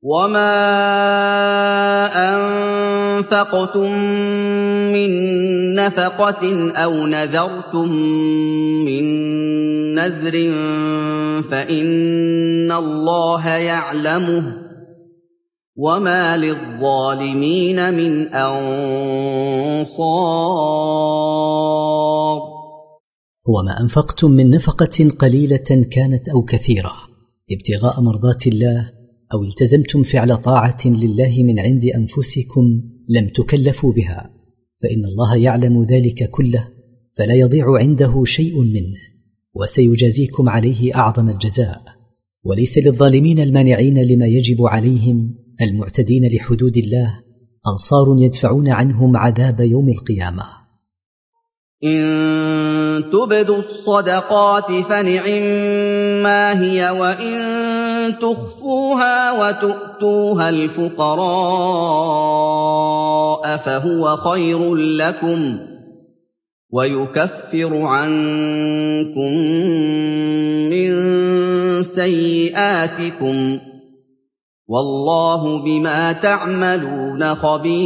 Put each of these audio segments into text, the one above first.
وَمَا أَنفَقْتُم مِّن نَّفَقَةٍ أَوْ نَذَرْتُم مِّن نَّذْرٍ فَإِنَّ اللَّهَ يَعْلَمُهُ ۗ وَمَا لِلظَّالِمِينَ مِنْ أَنصَارٍ. وما أنفقتم من نفقة قليلة كانت أو كثيرة ابتغاء مرضات الله، أو التزمتم فعل طاعة لله من عند أنفسكم لم تكلفوا بها، فإن الله يعلم ذلك كله، فلا يضيع عنده شيء منه، وسيجازيكم عليه أعظم الجزاء. وليس للظالمين المانعين لما يجب عليهم المعتدين لحدود الله أنصار يدفعون عنهم عذاب يوم القيامة. إن تبدوا الصدقات فنعما هي، وإن تخفوها وتؤتوها الفقراء فهو خير لكم، ويكفر عنكم من سيئاتكم، والله بما تعملون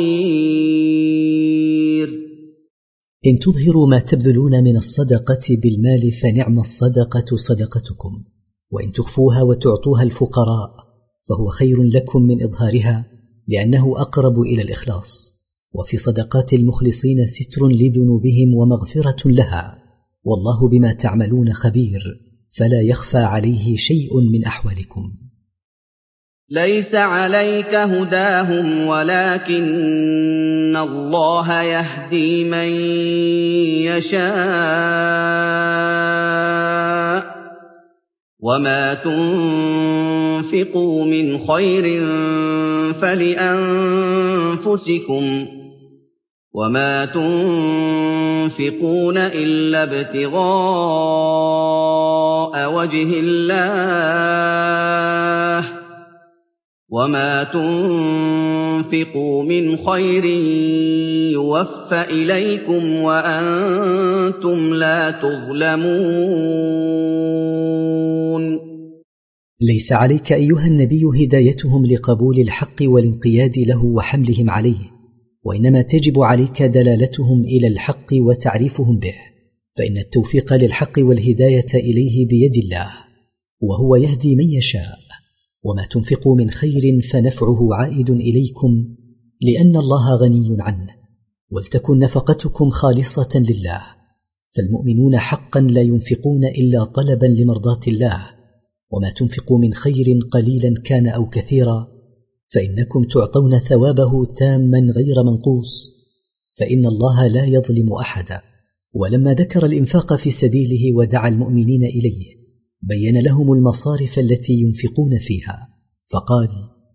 خبير. إن تظهروا ما تبذلون من الصدقة بالمال فنعم الصدقة صدقتكم، وإن تخفوها وتعطوها الفقراء فهو خير لكم من إظهارها، لأنه أقرب إلى الإخلاص. وفي صدقات المخلصين ستر لذنوبهم ومغفرة لها، والله بما تعملون خبير، فلا يخفى عليه شيء من أحوالكم. ليس عليك هداهم ولكن الله يهدي من يشاء، وما تنفقوا من خير فلأنفسكم، وما تنفقون إلا ابتغاء وجه الله، وما تنفقوا من خير يوفى إليكم وأنتم لا تظلمون. ليس عليك أيها النبي هدايتهم لقبول الحق والانقياد له وحملهم عليه، وإنما تجب عليك دلالتهم إلى الحق وتعريفهم به، فإن التوفيق للحق والهداية إليه بيد الله، وهو يهدي من يشاء. وما تنفقوا من خير فنفعه عائد إليكم، لأن الله غني عنه، ولتكن نفقتكم خالصة لله. فالمؤمنون حقا لا ينفقون إلا طلبا لمرضات الله، وما تنفقوا من خير قليلا كان أو كثيرا فإنكم تعطون ثوابه تاما غير منقوص، فإن الله لا يظلم أحدا. ولما ذكر الإنفاق في سبيله ودعا المؤمنين إليه بين لهم المصارف التي ينفقون فيها، فقال: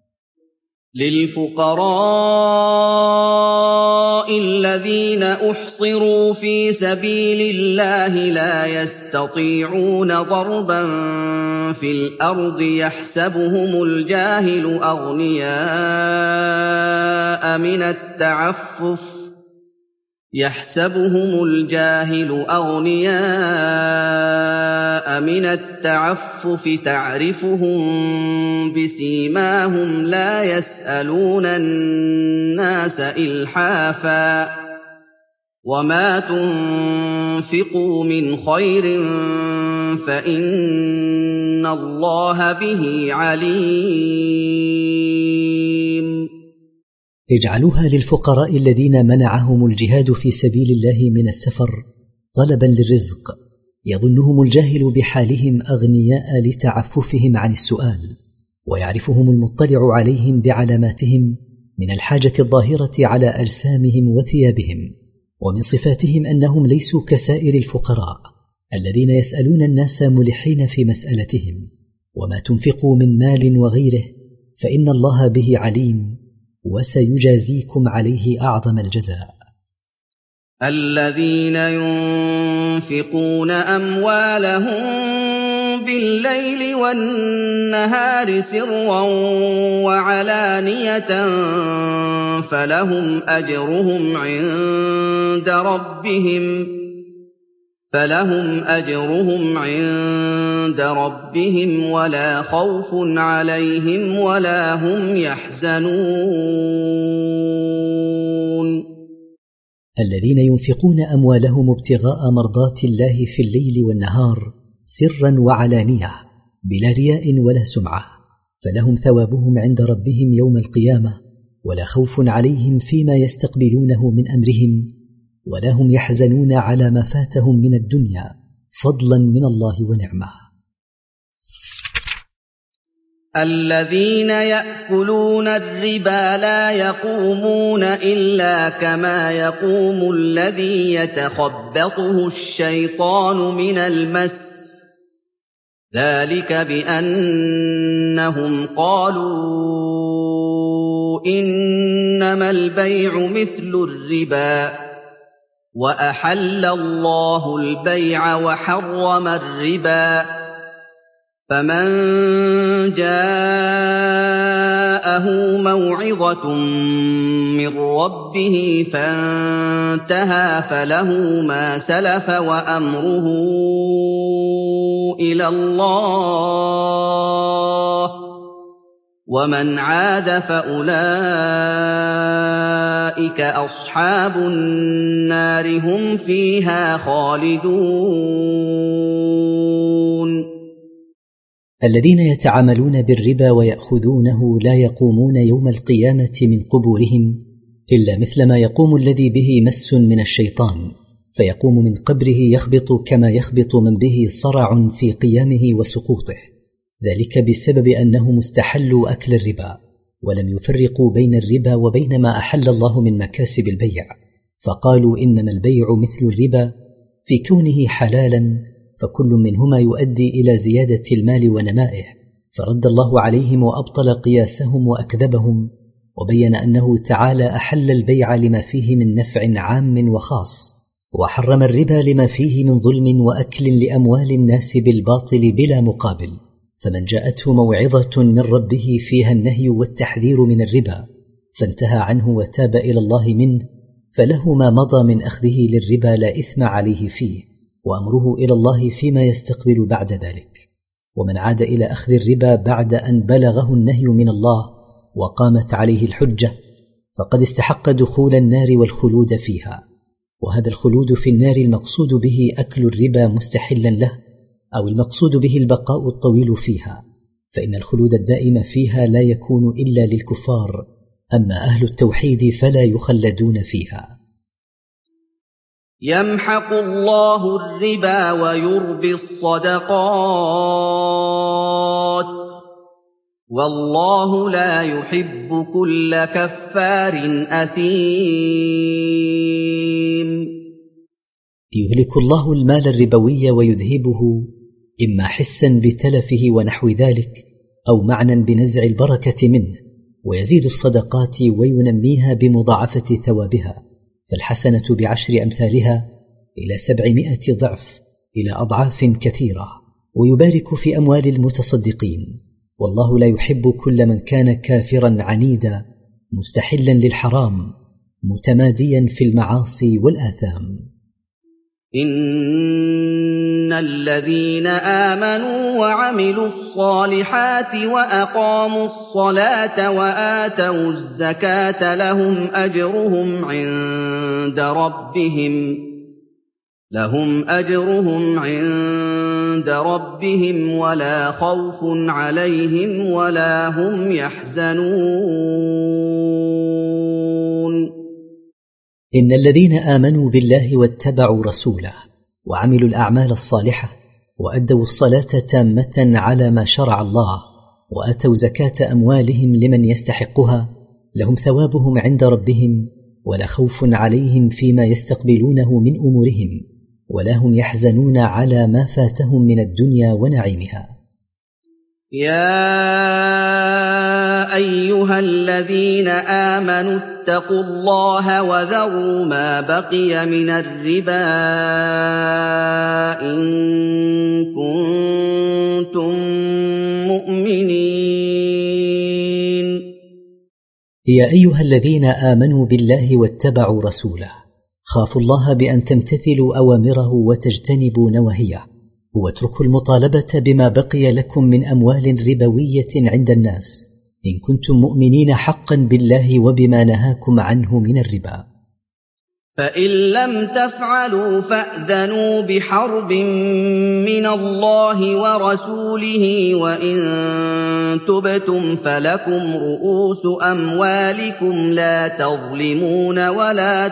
للفقراء الذين أحصروا في سبيل الله لا يستطيعون ضربا في الأرض يحسبهم الجاهل أغنياء من التعفف تعرفهم بسيماهم لا يسألون الناس إلحافا، وما تنفقوا من خير فإن الله به عليم. اجعلوها للفقراء الذين منعهم الجهاد في سبيل الله من السفر طلبا للرزق، يظنهم الجاهل بحالهم أغنياء لتعففهم عن السؤال، ويعرفهم المطلع عليهم بعلاماتهم من الحاجة الظاهرة على أجسامهم وثيابهم. ومن صفاتهم أنهم ليسوا كسائر الفقراء الذين يسألون الناس ملحين في مسألتهم. وما تنفقوا من مال وغيره فإن الله به عليم، وسيجازيكم عليه أعظم الجزاء. الذين ينفقون أموالهم بالليل والنهار سرا وعلانية فلهم فلهم أجرهم عند ربهم ولا خوف عليهم ولا هم يحزنون. الذين ينفقون أموالهم ابتغاء مرضات الله في الليل والنهار سرا وعلانية بلا رياء ولا سمعة، فلهم ثوابهم عند ربهم يوم القيامة ولا خوف عليهم فيما يستقبلونه من أمرهم ولا هم يحزنون على ما فاتهم من الدنيا فضلا من الله ونعمه. الذين يأكلون الربا لا يقومون إلا كما يقوم الذي يتخبطه الشيطان من المس، ذلك بأنهم قالوا إنما البيع مثل الربا وأحل الله البيع وحرم الربا، فمن جاءه موعظة من ربه فانتهى فله ما سلف وأمره إلى الله، ومن عاد فأولئك أصحاب النار هم فيها خالدون. الذين يتعاملون بالربا ويأخذونه لا يقومون يوم القيامة من قبورهم إلا مثل ما يقوم الذي به مس من الشيطان، فيقوم من قبره يخبط كما يخبط من به صرع في قيامه وسقوطه، ذلك بسبب أنهم استحلوا أكل الربا ولم يفرقوا بين الربا وبين ما أحل الله من مكاسب البيع، فقالوا إنما البيع مثل الربا في كونه حلالا، فكل منهما يؤدي إلى زيادة المال ونمائه، فرد الله عليهم وأبطل قياسهم وأكذبهم، وبين أنه تعالى أحل البيع لما فيه من نفع عام وخاص، وحرم الربا لما فيه من ظلم وأكل لأموال الناس بالباطل بلا مقابل. فمن جاءته موعظة من ربه فيها النهي والتحذير من الربا فانتهى عنه وتاب إلى الله منه فله ما مضى من أخذه للربا لا إثم عليه فيه، وأمره إلى الله فيما يستقبل بعد ذلك. ومن عاد إلى أخذ الربا بعد أن بلغه النهي من الله وقامت عليه الحجة فقد استحق دخول النار والخلود فيها، وهذا الخلود في النار المقصود به أكل الربا مستحلا له، أو المقصود به البقاء الطويل فيها، فإن الخلود الدائم فيها لا يكون إلا للكفار، أما أهل التوحيد فلا يخلدون فيها. يمحق الله الربا ويربي الصدقات والله لا يحب كل كفار أثيم. يهلك الله المال الربوي ويذهبه إما حسا بتلفه ونحو ذلك، أو معنى بنزع البركة منه، ويزيد الصدقات وينميها بمضاعفة ثوابها، فالحسنة ب10 أمثالها إلى 700 ضعف إلى أضعاف كثيرة، ويبارك في أموال المتصدقين، والله لا يحب كل من كان كافرا عنيدا مستحلا للحرام متماديا في المعاصي والآثام. إن الذين آمنوا وعملوا الصالحات وأقاموا الصلاة وآتوا الزكاة لهم أجرهم عند ربهم ولا خوف عليهم ولا هم يحزنون. إن الذين آمنوا بالله واتبعوا رسوله وعملوا الأعمال الصالحة وأدوا الصلاة تامة على ما شرع الله وآتوا زكاة أموالهم لمن يستحقها لهم ثوابهم عند ربهم ولا خوف عليهم فيما يستقبلونه من أمورهم ولا هم يحزنون على ما فاتهم من الدنيا ونعيمها. يا أيها الذين آمنوا اتقوا الله وذروا ما بقي من الربا إن كنتم مؤمنين. يا أيها الذين آمنوا بالله واتبعوا رسوله خافوا الله بأن تمتثلوا أوامره وتجتنبوا نواهيه، واتركوا المطالبة بما بقي لكم من أموال ربوية عند الناس إن كنتم مؤمنين حقا بالله وبما نهاكم عنه من الربا. فإن لم تفعلوا فأذنوا بحرب من الله ورسوله، وإن تبتم فلكم رؤوس أموالكم لا تظلمون ولا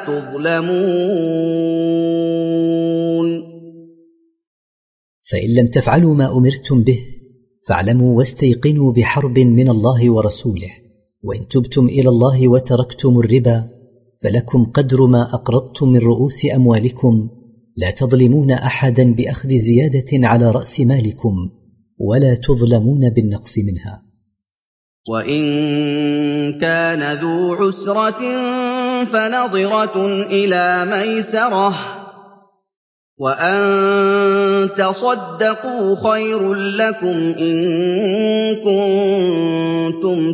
تظلمون. فإن لم تفعلوا ما أمرتم به فاعلموا واستيقنوا بحرب من الله ورسوله، وإن تبتم إلى الله وتركتم الربا فلكم قدر ما أقرضتم من رؤوس أموالكم، لا تظلمون أحدا بأخذ زيادة على رأس مالكم ولا تظلمون بالنقص منها. وإن كان ذو عسرة فنظرة إلى ميسرة، وأن تصدقوا خير لكم إن كنتم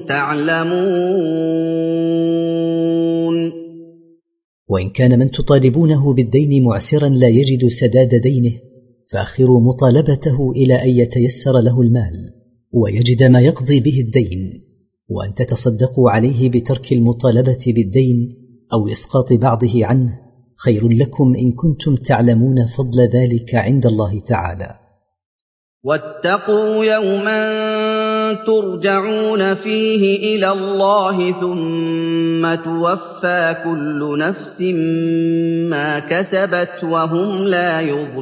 تعلمون. وإن كان من تطالبونه بالدين معسرا لا يجد سداد دينه فأخروا مطالبته إلى أن يتيسر له المال ويجد ما يقضي به الدين، وأن تتصدقوا عليه بترك المطالبة بالدين أو إسقاط بعضه عنه خير لكم إن كنتم تعلمون فضل ذلك عند الله تعالى. واتقوا يوما ترجعون فيه إلى الله ثم توفى كل نفس ما كسبت وهم لا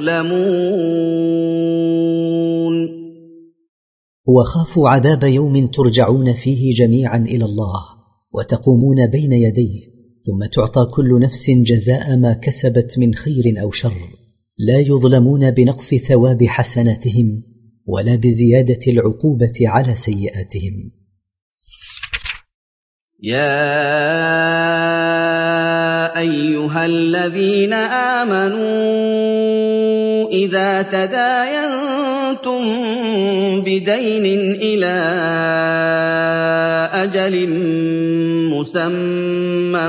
يظلمون. وخافوا عذاب يوم ترجعون فيه جميعا إلى الله وتقومون بين يديه ثم تعطى كل نفس جزاء ما كسبت من خير أو شر، لا يظلمون بنقص ثواب حسناتهم ولا بزيادة العقوبة على سيئاتهم. يا أيها الذين آمنوا إذا تداينتم بدين إلى أجل مسمى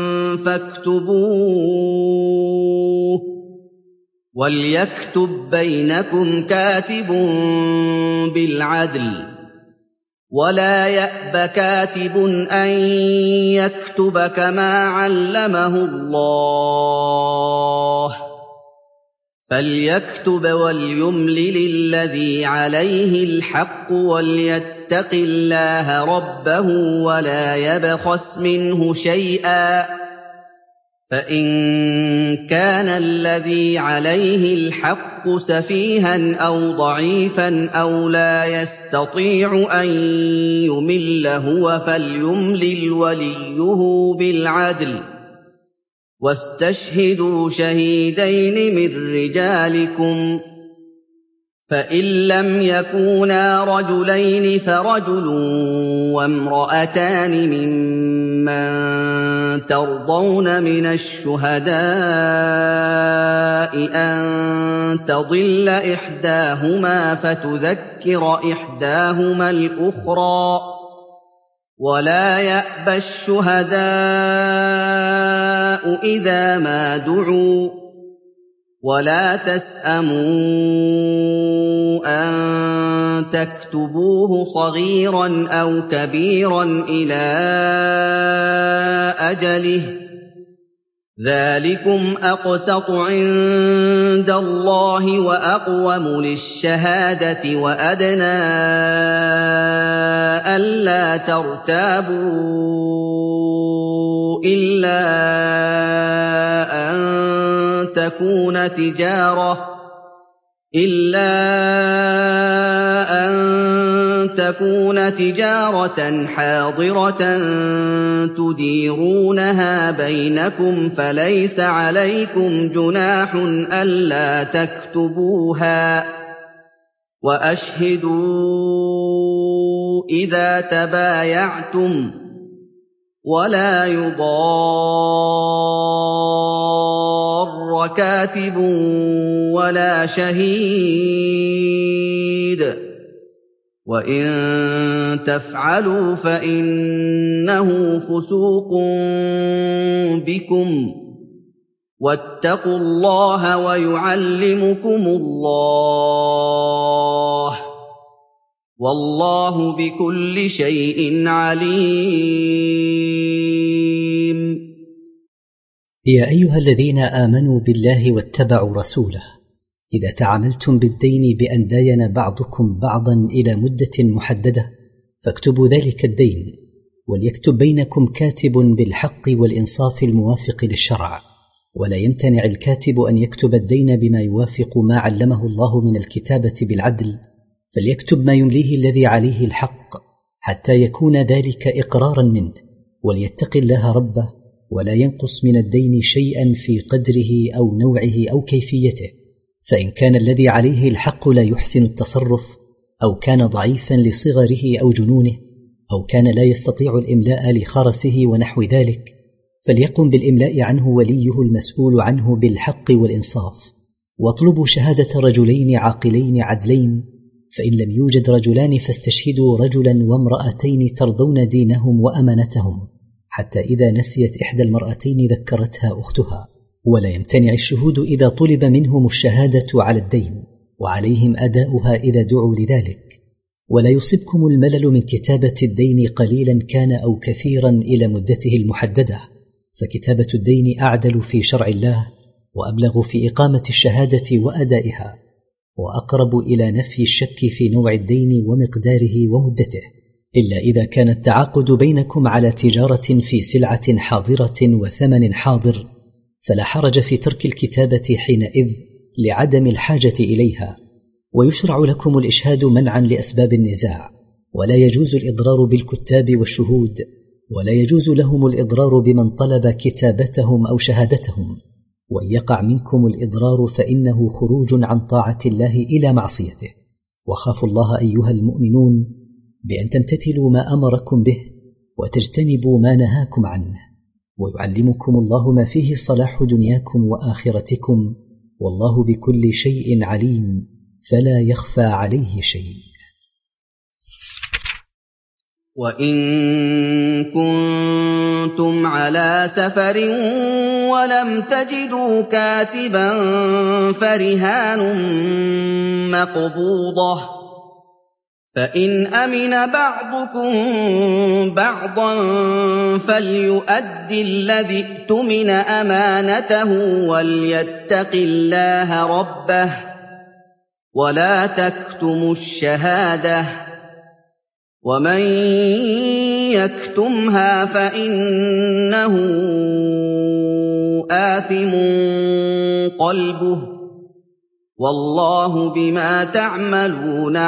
فاكتبوه، وليكتب بينكم كاتب بالعدل، ولا يأب كاتب أن يكتب كما علمه الله، فليكتب وليملل الذي عليه الحق وليتق الله ربه ولا يبخس منه شيئا، فإن كان الذي عليه الحق سفيها أو ضعيفا أو لا يستطيع أن يمل هو فليملل وليه بالعدل، واستشهدوا شهيدين من رجالكم، فإن لم يكونا رجلين فرجل وامرأتان ممن ترضون من الشهداء أن تضل إحداهما فتذكر إحداهما الأخرى، ولا يأبى الشهداء إذا ما دعوا، ولا تسأموا أن تكتبوه صغيرا أو كبيرا إلى أجله، ذلكم أقسط عند الله وأقوم للشهادة وأدنى ألا ترتابوا إلا أن تكون تجارة حاضرة تديرونها بينكم فليس عليكم جناح ألا تكتبوها، وأشهدوا إذا تبايعتم، ولا يضار كاتب ولا شهيد، وإن تفعلوا فإنه فسوق بكم، واتقوا الله ويعلمكم الله والله بكل شيء عليم. يا أيها الذين آمنوا بالله واتبعوا رسوله، إذا تعاملتم بالدين بأن داين بعضكم بعضا إلى مدة محددة فاكتبوا ذلك الدين، وليكتب بينكم كاتب بالحق والإنصاف الموافق للشرع، ولا يمتنع الكاتب أن يكتب الدين بما يوافق ما علمه الله من الكتابة بالعدل، فليكتب ما يمليه الذي عليه الحق حتى يكون ذلك إقرارا منه، وليتق الله ربه ولا ينقص من الدين شيئا في قدره أو نوعه أو كيفيته. فإن كان الذي عليه الحق لا يحسن التصرف، أو كان ضعيفا لصغره أو جنونه، أو كان لا يستطيع الإملاء لخرسه ونحو ذلك، فليقم بالإملاء عنه وليه المسؤول عنه بالحق والإنصاف. واطلبوا شهادة رجلين عاقلين عدلين، فإن لم يوجد رجلان فاستشهدوا رجلا وامرأتين ترضون دينهم وأمانتهم، حتى إذا نسيت إحدى المرأتين ذكرتها أختها. ولا يمتنع الشهود إذا طلب منهم الشهادة على الدين، وعليهم أداؤها إذا دعوا لذلك. ولا يصبكم الملل من كتابة الدين قليلا كان أو كثيرا إلى مدته المحددة، فكتابة الدين أعدل في شرع الله، وأبلغ في إقامة الشهادة وأدائها، وأقرب إلى نفي الشك في نوع الدين ومقداره ومدته، إلا إذا كان التعاقد بينكم على تجارة في سلعة حاضرة وثمن حاضر، فلا حرج في ترك الكتابة حينئذ لعدم الحاجة إليها. ويشرع لكم الإشهاد منعا لأسباب النزاع، ولا يجوز الإضرار بالكتاب والشهود، ولا يجوز لهم الإضرار بمن طلب كتابتهم أو شهادتهم. وإن يقع منكم الإضرار فإنه خروج عن طاعة الله إلى معصيته. وخافوا الله أيها المؤمنون بأن تمتثلوا ما أمركم به وتجتنبوا ما نهاكم عنه، ويعلمكم الله ما فيه صلاح دنياكم وآخرتكم، والله بكل شيء عليم، فلا يخفى عليه شيء. وإن كنتم على سفر ولم تجدوا كاتبا فرهان مقبوضة، فإن أمن بعضكم بعضا فليؤد الذي اؤتمن أمانته وليتق الله ربه ولا تكتموا الشهادة، ومن يكتمها فإنه آثم قلبه والله بما تعملون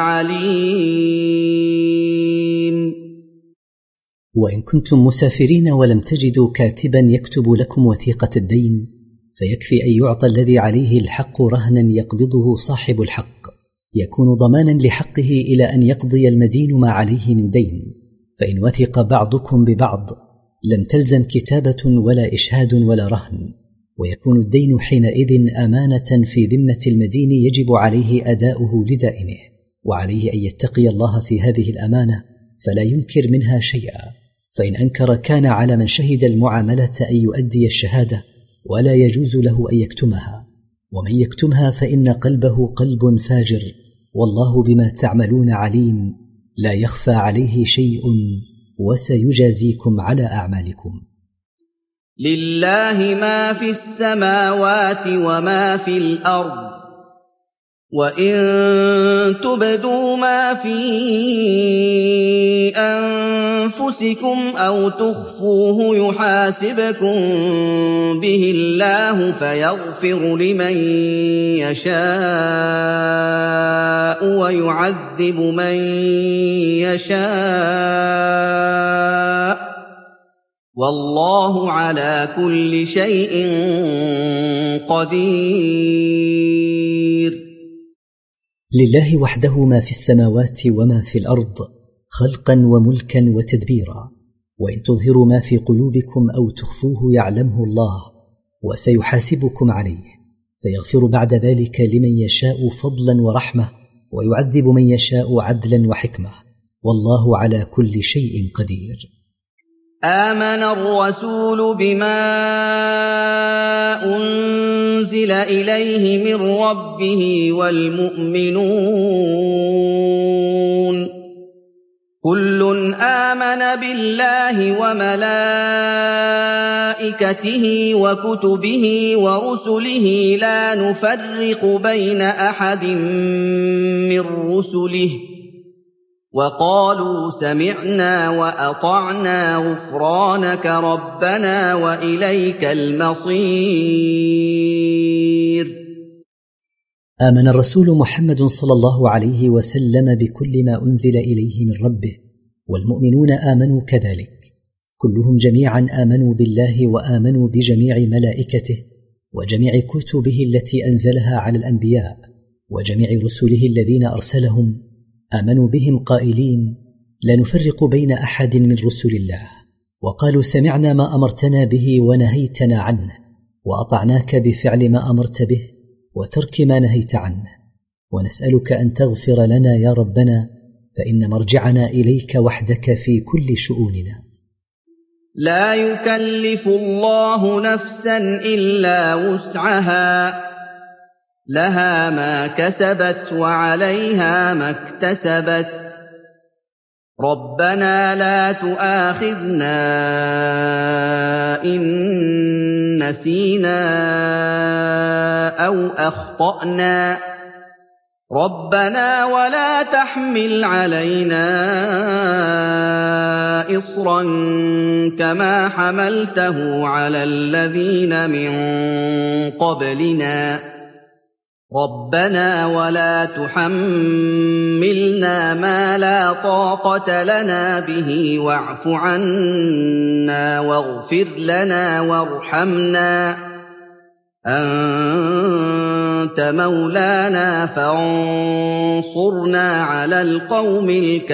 عليم. وإن كنتم مسافرين ولم تجدوا كاتبا يكتب لكم وثيقة الدين، فيكفي أن يعطى الذي عليه الحق رهنا يقبضه صاحب الحق، يكون ضمانا لحقه إلى أن يقضي المدين ما عليه من دين. فإن وثق بعضكم ببعض لم تلزم كتابة ولا إشهاد ولا رهن، ويكون الدين حينئذ أمانة في ذمة المدين يجب عليه أداؤه لدائنه، وعليه أن يتقي الله في هذه الأمانة فلا ينكر منها شيئا. فإن أنكر كان على من شهد المعاملة أن يؤدي الشهادة، ولا يجوز له أن يكتمها، ومن يكتمها فإن قلبه قلب فاجر، والله بما تعملون عليم، لا يخفى عليه شيء وسيجازيكم على أعمالكم. لله ما في السماوات وما في الأرض، وإن تبدوا ما في أنفسكم أو تخفوه يحاسبكم به الله فيغفر لمن يشاء ويعذب من يشاء، والله على كل شيء قدير. لله وحده ما في السماوات وما في الأرض خلقا وملكا وتدبيرا، وإن تظهروا ما في قلوبكم أو تخفوه يعلمه الله وسيحاسبكم عليه، فيغفر بعد ذلك لمن يشاء فضلا ورحمة، ويعذب من يشاء عدلا وحكمة، والله على كل شيء قدير. آمن الرسول بما أنزل إليه من ربه والمؤمنون كل آمن بالله وملائكته وكتبه ورسله لا نفرق بين أحد من رسله وقالوا سمعنا وأطعنا غفرانك ربنا وإليك المصير. آمن الرسول محمد صلى الله عليه وسلم بكل ما أنزل إليه من ربه، والمؤمنون آمنوا كذلك، كلهم جميعا آمنوا بالله وآمنوا بجميع ملائكته وجميع كتبه التي أنزلها على الأنبياء وجميع رسله الذين أرسلهم، آمنوا بهم قائلين لا نفرق بين أحد من رسل الله، وقالوا سمعنا ما أمرتنا به ونهيتنا عنه، وأطعناك بفعل ما أمرت به وترك ما نهيت عنه، ونسألك أن تغفر لنا يا ربنا، فإن مرجعنا إليك وحدك في كل شؤوننا. لا يكلف الله نفسا إلا وسعها، لها ما كسبت وعليها ما اكتسبت، ربنا لا تؤاخذنا إن نسينا أو أخطأنا، ربنا ولا تحمل علينا إصرا كما حملته على الذين من قبلنا، ربنا ولا تحملنا ما لا طاقة لنا به واعف عنا واغفر لنا وارحمنا، أنت مولانا فانصرنا على القوم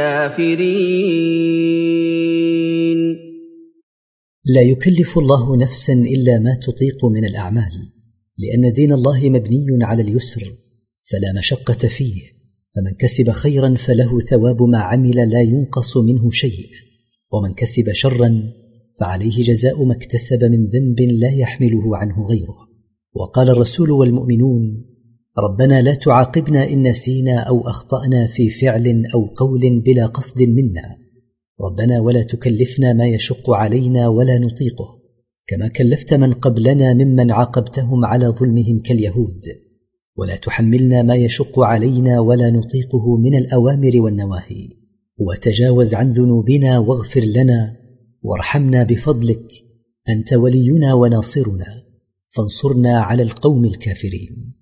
الكافرين. لا يكلف الله نفسا إلا ما تطيق من الأعمال، لأن دين الله مبني على اليسر فلا مشقة فيه، فمن كسب خيرا فله ثواب ما عمل لا ينقص منه شيء، ومن كسب شرا فعليه جزاء ما اكتسب من ذنب لا يحمله عنه غيره. وقال الرسول والمؤمنون ربنا لا تعاقبنا إن نسينا أو أخطأنا في فعل أو قول بلا قصد منا، ربنا ولا تكلفنا ما يشق علينا ولا نطيقه، كما كلفت من قبلنا ممن عاقبتهم على ظلمهم كاليهود، ولا تحملنا ما يشق علينا ولا نطيقه من الأوامر والنواهي، وتجاوز عن ذنوبنا واغفر لنا وارحمنا بفضلك، أنت ولينا وناصرنا، فانصرنا على القوم الكافرين.